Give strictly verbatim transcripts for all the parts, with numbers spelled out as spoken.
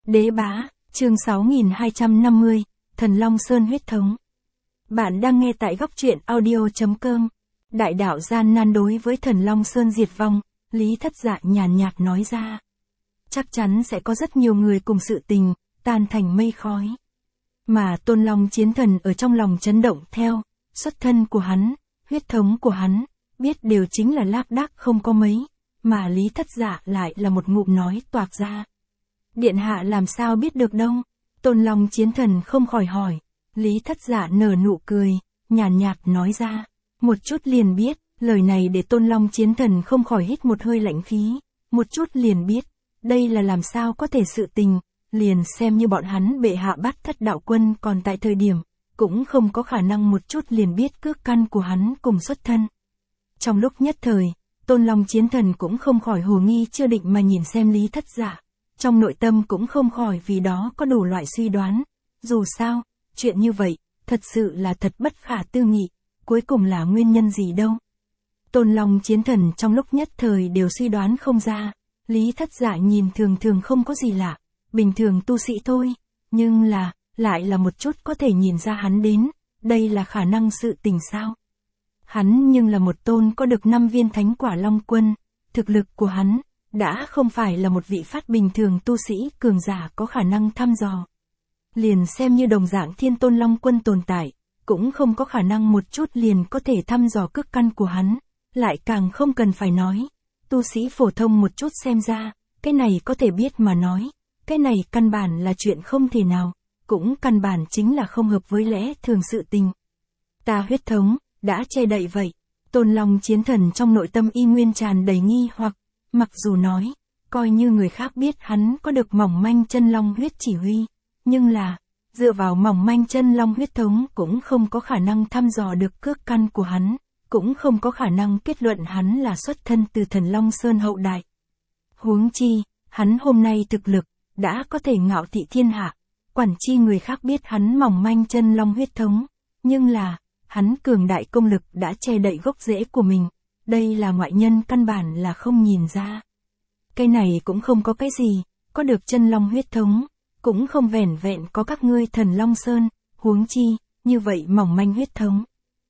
Đế bá, chương sáu nghìn hai trăm năm mươi, Thần Long Sơn huyết thống. Bạn đang nghe tại góc truyện audio.com. Đại đạo gian nan đối với Thần Long Sơn diệt vong, Lý Thất Dạ nhàn nhạt nói ra. Chắc chắn sẽ có rất nhiều người cùng sự tình, tan thành mây khói. Mà Tôn Long Chiến Thần ở trong lòng chấn động theo, xuất thân của hắn, huyết thống của hắn, biết đều chính là lác đác không có mấy, mà Lý Thất Dạ lại là một ngụm nói toạc ra. Điện hạ làm sao biết được đâu? Tôn Long Chiến Thần không khỏi hỏi. Lý Thất Dạ nở nụ cười, nhàn nhạt nói ra. Một chút liền biết, lời này để Tôn Long Chiến Thần không khỏi hít một hơi lạnh khí. Một chút liền biết, đây là làm sao có thể sự tình, liền xem như bọn hắn bệ hạ bắt Thất đạo quân còn tại thời điểm, cũng không có khả năng một chút liền biết cước căn của hắn cùng xuất thân. Trong lúc nhất thời, Tôn Long Chiến Thần cũng không khỏi hồ nghi chưa định mà nhìn xem Lý Thất Dạ. Trong nội tâm cũng không khỏi vì đó có đủ loại suy đoán. Dù sao, chuyện như vậy, thật sự là thật bất khả tư nghị, cuối cùng là nguyên nhân gì đâu. Tôn Long Chiến Thần trong lúc nhất thời đều suy đoán không ra, Lý Thất Dạ nhìn thường thường không có gì lạ, bình thường tu sĩ thôi, nhưng là, lại là một chút có thể nhìn ra hắn đến, đây là khả năng sự tình sao. Hắn nhưng là một tôn có được năm viên thánh quả Long Quân, thực lực của hắn đã không phải là một vị phát bình thường tu sĩ cường giả có khả năng thăm dò. Liền xem như đồng dạng Thiên Tôn Long Quân tồn tại, cũng không có khả năng một chút liền có thể thăm dò cước căn của hắn, lại càng không cần phải nói. Tu sĩ phổ thông một chút xem ra, cái này có thể biết mà nói, cái này căn bản là chuyện không thể nào, cũng căn bản chính là không hợp với lẽ thường sự tình. Ta huyết thống, đã che đậy vậy. Tôn Long Chiến Thần trong nội tâm y nguyên tràn đầy nghi hoặc. Mặc dù nói, coi như người khác biết hắn có được mỏng manh chân long huyết chỉ huy, nhưng là, dựa vào mỏng manh chân long huyết thống cũng không có khả năng thăm dò được cước căn của hắn, cũng không có khả năng kết luận hắn là xuất thân từ Thần Long Sơn hậu đại. Huống chi, hắn hôm nay thực lực, đã có thể ngạo thị thiên hạ, quản chi người khác biết hắn mỏng manh chân long huyết thống, nhưng là, hắn cường đại công lực đã che đậy gốc rễ của mình. Đây là ngoại nhân căn bản là không nhìn ra. Cái này cũng không có cái gì, có được chân long huyết thống, cũng không vẻn vẹn có các ngươi Thần Long Sơn, huống chi, như vậy mỏng manh huyết thống.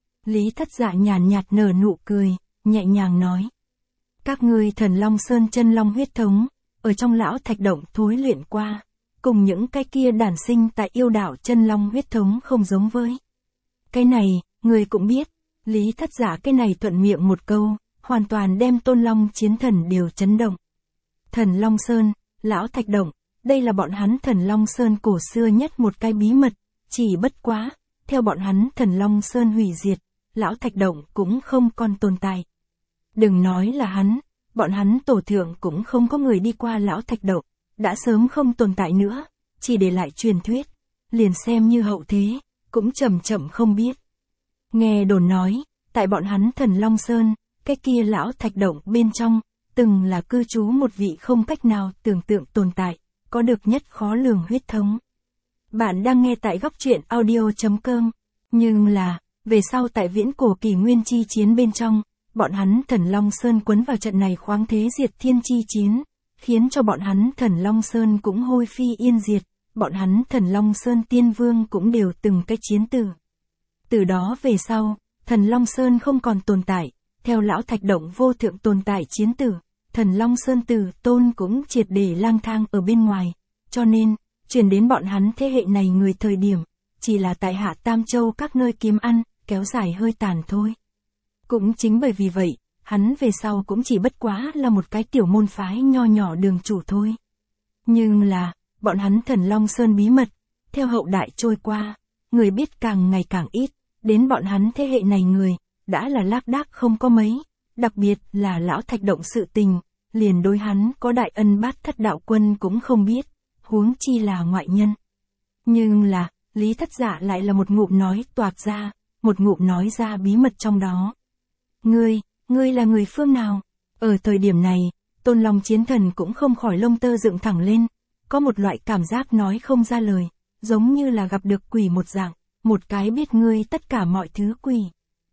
Lý Thất Dạ nhàn nhạt nở nụ cười, nhẹ nhàng nói. Các ngươi Thần Long Sơn chân long huyết thống, ở trong lão thạch động thối luyện qua, cùng những cái kia đản sinh tại yêu đảo chân long huyết thống không giống với. Cái này, người cũng biết. Lý Thất Dạ cái này thuận miệng một câu, hoàn toàn đem Tôn Long Chiến Thần đều chấn động. Thần Long Sơn, lão thạch động, đây là bọn hắn Thần Long Sơn cổ xưa nhất một cái bí mật, chỉ bất quá, theo bọn hắn Thần Long Sơn hủy diệt, lão thạch động cũng không còn tồn tại. Đừng nói là hắn, bọn hắn tổ thượng cũng không có người đi qua lão thạch động, đã sớm không tồn tại nữa, chỉ để lại truyền thuyết, liền xem như hậu thế, cũng chậm chậm không biết. Nghe đồn nói, tại bọn hắn Thần Long Sơn, cái kia lão thạch động bên trong, từng là cư trú một vị không cách nào tưởng tượng tồn tại, có được nhất khó lường huyết thống. Bạn đang nghe tại góc truyện audio.com, nhưng là, về sau tại viễn cổ kỷ nguyên chi chiến bên trong, bọn hắn Thần Long Sơn quấn vào trận này khoáng thế diệt thiên chi chiến, khiến cho bọn hắn Thần Long Sơn cũng hôi phi yên diệt, bọn hắn Thần Long Sơn tiên vương cũng đều từng cái chiến tử. Từ đó về sau, Thần Long Sơn không còn tồn tại, theo lão thạch động vô thượng tồn tại chiến tử, Thần Long Sơn tử tôn cũng triệt để lang thang ở bên ngoài, cho nên, truyền đến bọn hắn thế hệ này người thời điểm, chỉ là tại hạ Tam Châu các nơi kiếm ăn, kéo dài hơi tàn thôi. Cũng chính bởi vì vậy, hắn về sau cũng chỉ bất quá là một cái tiểu môn phái nho nhỏ đường chủ thôi. Nhưng là, bọn hắn Thần Long Sơn bí mật, theo hậu đại trôi qua, người biết càng ngày càng ít. Đến bọn hắn thế hệ này người, đã là lác đác không có mấy, đặc biệt là lão thạch động sự tình, liền đối hắn có đại ân bát Thất đạo quân cũng không biết, huống chi là ngoại nhân. Nhưng là, Lý Thất Dạ lại là một ngụm nói toạc ra, một ngụm nói ra bí mật trong đó. Ngươi, ngươi là người phương nào? Ở thời điểm này, Tôn Long Chiến Thần cũng không khỏi lông tơ dựng thẳng lên, có một loại cảm giác nói không ra lời, giống như là gặp được quỷ một dạng. Một cái biết ngươi tất cả mọi thứ quỷ.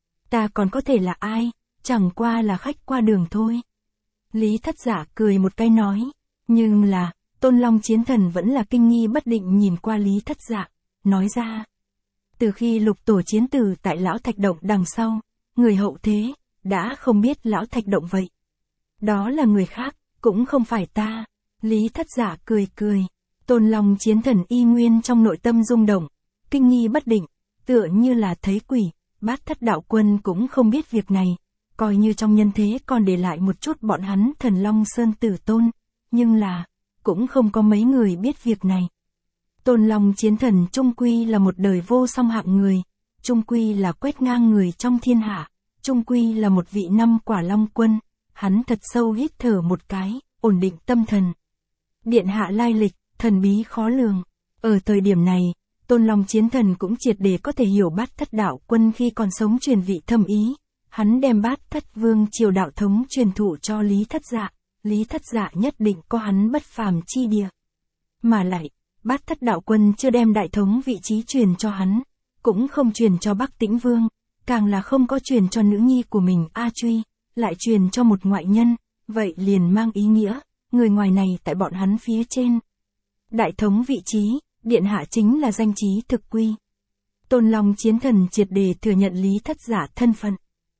Ta còn có thể là ai, chẳng qua là khách qua đường thôi. Lý Thất Dạ cười một cái nói, nhưng là, Tôn Long Chiến Thần vẫn là kinh nghi bất định nhìn qua Lý Thất Dạ, nói ra. Từ khi lục tổ chiến tử tại Lão Thạch Động đằng sau, người hậu thế, đã không biết Lão Thạch Động vậy. Đó là người khác, cũng không phải ta. Lý Thất Dạ cười cười. Tôn Long Chiến Thần y nguyên trong nội tâm rung động, kinh nghi bất định, tựa như là thấy quỷ. Bát Thất Đạo Quân cũng không biết việc này, coi như trong nhân thế còn để lại một chút bọn hắn Thần Long Sơn tử tôn, nhưng là, cũng không có mấy người biết việc này. Tôn Long Chiến Thần trung quy là một đời vô song hạng người, trung quy là quét ngang người trong thiên hạ, trung quy là một vị năm quả Long Quân. Hắn thật sâu hít thở một cái, ổn định tâm thần. Điện hạ lai lịch, thần bí khó lường. Ở thời điểm này, Tôn Long Chiến Thần cũng triệt để có thể hiểu Bát Thất Đạo Quân khi còn sống truyền vị thâm ý. Hắn đem Bát Thất Vương triều đạo thống truyền thụ cho Lý Thất Dạ, Lý Thất Dạ nhất định có hắn bất phàm chi địa. Mà lại, Bát Thất Đạo Quân chưa đem đại thống vị trí truyền cho hắn, cũng không truyền cho Bắc Tĩnh Vương, càng là không có truyền cho nữ nhi của mình A Truy, lại truyền cho một ngoại nhân, vậy liền mang ý nghĩa, người ngoài này tại bọn hắn phía trên. Đại thống vị trí, điện hạ chính là danh trí thực quy. Tôn Long Chiến Thần triệt để thừa nhận Lý Thất Dạ thân phận.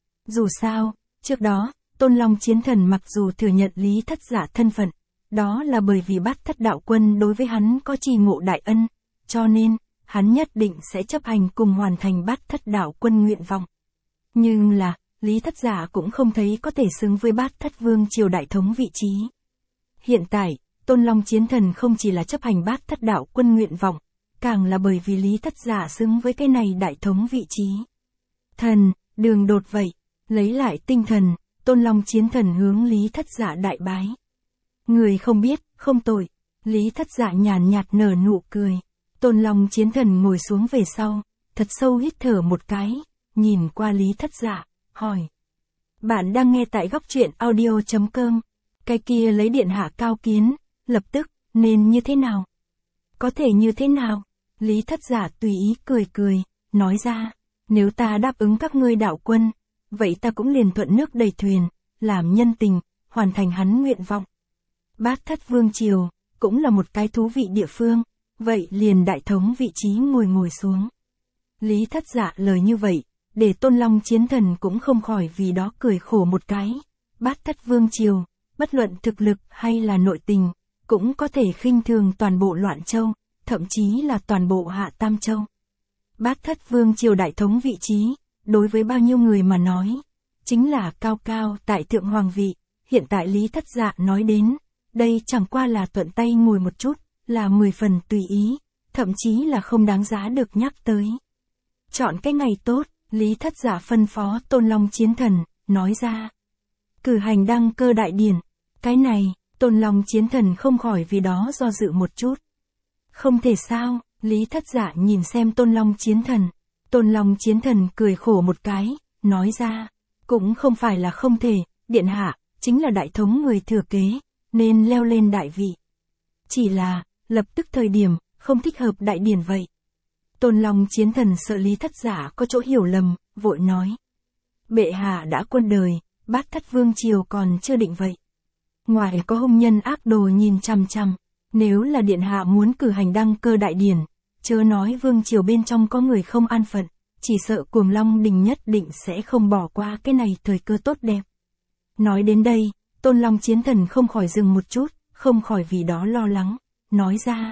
Dù sao, trước đó, Tôn Long Chiến Thần mặc dù thừa nhận Lý Thất Dạ thân phận, đó là bởi vì Bát Thất Đạo Quân đối với hắn có trì ngộ đại ân, cho nên, hắn nhất định sẽ chấp hành cùng hoàn thành Bát Thất Đạo Quân nguyện vọng. Nhưng là, Lý Thất Dạ cũng không thấy có thể xứng với Bát Thất Vương triều đại thống vị trí. Hiện tại, Tôn Long Chiến Thần không chỉ là chấp hành Bát Thất Đạo Quân nguyện vọng, càng là bởi vì Lý Thất Dạ xứng với cái này đại thống vị trí. Thần, đường đột vậy, lấy lại tinh thần, Tôn Long Chiến Thần hướng Lý Thất Dạ đại bái. Người không biết, không tội. Lý Thất Dạ nhàn nhạt nở nụ cười. Tôn Long Chiến Thần ngồi xuống về sau, thật sâu hít thở một cái, nhìn qua Lý Thất Dạ, hỏi. Bạn đang nghe tại góc truyện audio chấm com. Cái kia lấy điện hạ cao kiến, lập tức, nên như thế nào? Có thể như thế nào? Lý Thất Dạ tùy ý cười cười, nói ra, nếu ta đáp ứng các ngươi đạo quân, vậy ta cũng liền thuận nước đầy thuyền, làm nhân tình, hoàn thành hắn nguyện vọng. Bát Thất Vương triều, cũng là một cái thú vị địa phương, vậy liền đại thống vị trí ngồi ngồi xuống. Lý Thất Dạ lời như vậy, để Tôn Long Chiến Thần cũng không khỏi vì đó cười khổ một cái. Bát Thất Vương triều, bất luận thực lực hay là nội tình, cũng có thể khinh thường toàn bộ Loạn Châu, thậm chí là toàn bộ Hạ Tam Châu. Bát Thất Vương triều đại thống vị trí, đối với bao nhiêu người mà nói, chính là cao cao tại thượng hoàng vị. Hiện tại Lý Thất Dạ nói đến, đây chẳng qua là thuận tay ngồi một chút, là mười phần tùy ý, thậm chí là không đáng giá được nhắc tới. Chọn cái ngày tốt, Lý Thất Dạ phân phó Tôn Long Chiến Thần, nói ra. Cử hành đăng cơ đại điển. Cái này, Tôn Long Chiến Thần không khỏi vì đó do dự một chút. Không thể sao, Lý Thất Dạ nhìn xem Tôn Long Chiến Thần. Tôn Long Chiến Thần cười khổ một cái, nói ra. Cũng không phải là không thể, điện hạ, chính là đại thống người thừa kế, nên leo lên đại vị. Chỉ là, lập tức thời điểm, không thích hợp đại điển vậy. Tôn Long Chiến Thần sợ Lý Thất Dạ có chỗ hiểu lầm, vội nói. Bệ hạ đã quân đời, Bát Thất Vương triều còn chưa định vậy. Ngoài có hung nhân ác đồ nhìn chằm chằm, nếu là điện hạ muốn cử hành đăng cơ đại điển, chớ nói vương triều bên trong có người không an phận, chỉ sợ Cuồng Long Đình nhất định sẽ không bỏ qua cái này thời cơ tốt đẹp. Nói đến đây, Tôn Long Chiến Thần không khỏi dừng một chút, không khỏi vì đó lo lắng, nói ra.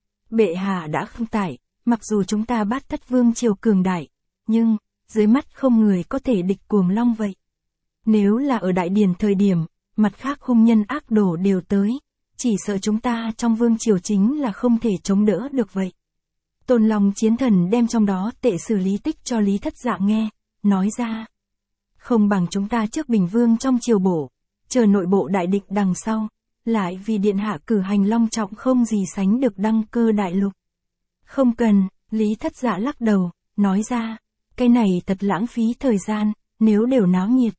Bệ hạ đã không tại, mặc dù chúng ta Bát Thất Vương triều cường đại, nhưng, dưới mắt không người có thể địch Cuồng Long vậy. Nếu là ở đại điển thời điểm, mặt khác hung nhân ác đồ đều tới, chỉ sợ chúng ta trong vương triều chính là không thể chống đỡ được vậy. Tôn Long Chiến Thần đem trong đó tệ xử lý tích cho Lý Thất Dạ nghe, nói ra. Không bằng chúng ta trước Bình Vương trong triều bổ, chờ nội bộ đại định đằng sau, lại vì điện hạ cử hành long trọng không gì sánh được đăng cơ đại lục. Không cần, Lý Thất Dạ lắc đầu, nói ra, cái này thật lãng phí thời gian, nếu đều náo nhiệt.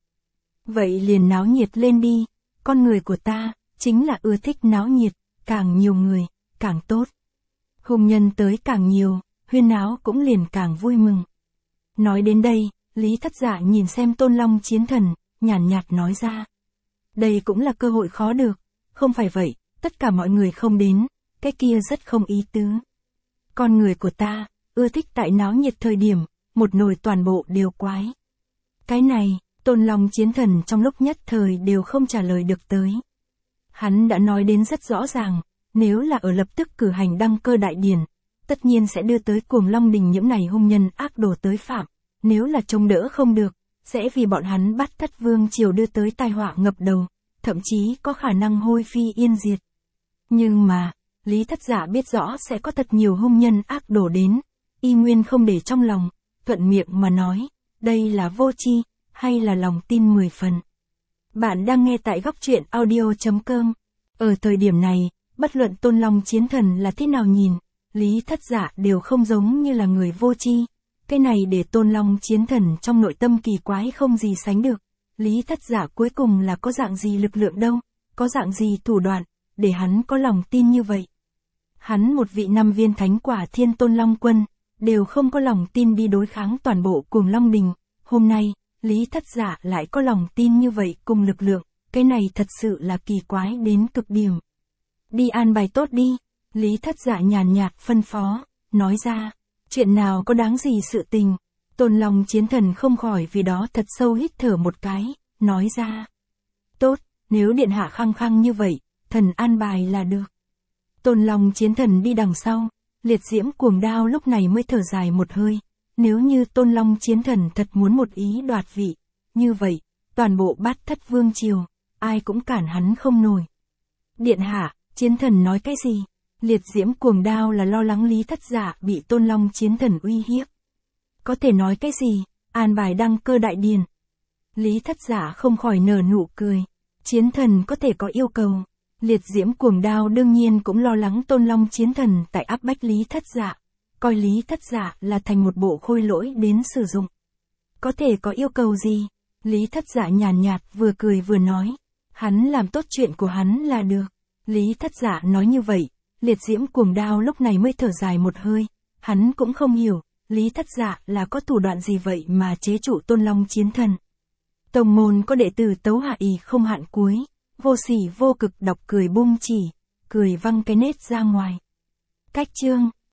Vậy liền náo nhiệt lên đi, con người của ta, chính là ưa thích náo nhiệt, càng nhiều người, càng tốt. Hung nhân tới càng nhiều, huyên náo cũng liền càng vui mừng. Nói đến đây, Lý Thất Dạ nhìn xem Tôn Long Chiến Thần, nhàn nhạt nói ra. Đây cũng là cơ hội khó được, không phải vậy, tất cả mọi người không đến, cái kia rất không ý tứ. Con người của ta, ưa thích tại náo nhiệt thời điểm, một nồi toàn bộ đều quái. Cái này, Tôn Long Chiến Thần trong lúc nhất thời đều không trả lời được tới. Hắn đã nói đến rất rõ ràng, nếu là ở lập tức cử hành đăng cơ đại điển, tất nhiên sẽ đưa tới Cuồng Long Đình những này hung nhân ác đồ tới phạm, nếu là trông đỡ không được, sẽ vì bọn hắn bắt Thất Vương triều đưa tới tai họa ngập đầu, thậm chí có khả năng hôi phi yên diệt. Nhưng mà, Lý Thất Giả biết rõ sẽ có thật nhiều hung nhân ác đổ đến, y nguyên không để trong lòng, thuận miệng mà nói, đây là vô tri, hay là lòng tin mười phần. Bạn đang nghe tại góc truyện audio chấm com. Ở thời điểm này, bất luận Tôn Long Chiến Thần là thế nào nhìn, Lý Thất Giả đều không giống như là người vô tri. Cái này để Tôn Long Chiến Thần trong nội tâm kỳ quái không gì sánh được. Lý Thất Giả cuối cùng là có dạng gì lực lượng đâu, có dạng gì thủ đoạn, để hắn có lòng tin như vậy. Hắn một vị năm viên thánh quả Thiên Tôn Long Quân, đều không có lòng tin đi đối kháng toàn bộ Cuồng Long Đình. Hôm nay, Lý Thất Giả lại có lòng tin như vậy cùng lực lượng, cái này thật sự là kỳ quái đến cực điểm. Đi an bài tốt đi, Lý Thất Giả nhàn nhạt phân phó, nói ra, chuyện nào có đáng gì sự tình. Tôn Long Chiến Thần không khỏi vì đó thật sâu hít thở một cái, nói ra. Tốt, nếu điện hạ khăng khăng như vậy, thần an bài là được. Tôn Long Chiến Thần đi đằng sau, liệt diễm cuồng đao lúc này mới thở dài một hơi. Nếu như Tôn Long Chiến Thần thật muốn một ý đoạt vị, như vậy, toàn bộ Bát Thất Vương triều, ai cũng cản hắn không nổi. Điện hạ, Chiến Thần nói cái gì? Liệt diễm cuồng đao là lo lắng Lý Thất Giả bị Tôn Long Chiến Thần uy hiếp. Có thể nói cái gì? An bài đăng cơ đại điển. Lý Thất Giả không khỏi nở nụ cười. Chiến Thần có thể có yêu cầu. Liệt diễm cuồng đao đương nhiên cũng lo lắng Tôn Long Chiến Thần tại áp bách Lý Thất Giả, coi Lý Thất Giả là thành một bộ khôi lỗi đến sử dụng. Có thể có yêu cầu gì? Lý Thất Giả nhàn nhạt vừa cười vừa nói. Hắn làm tốt chuyện của hắn là được. Lý Thất Giả nói như vậy, liệt diễm cuồng đao lúc này mới thở dài một hơi. Hắn cũng không hiểu, Lý Thất Giả là có thủ đoạn gì vậy mà chế trụ Tôn Long Chiến Thần. Tông môn có đệ tử tấu hạ ỷ không hạn cuối, vô sỉ vô cực đọc cười bung chỉ, cười văng cái nết ra ngoài. Cách chương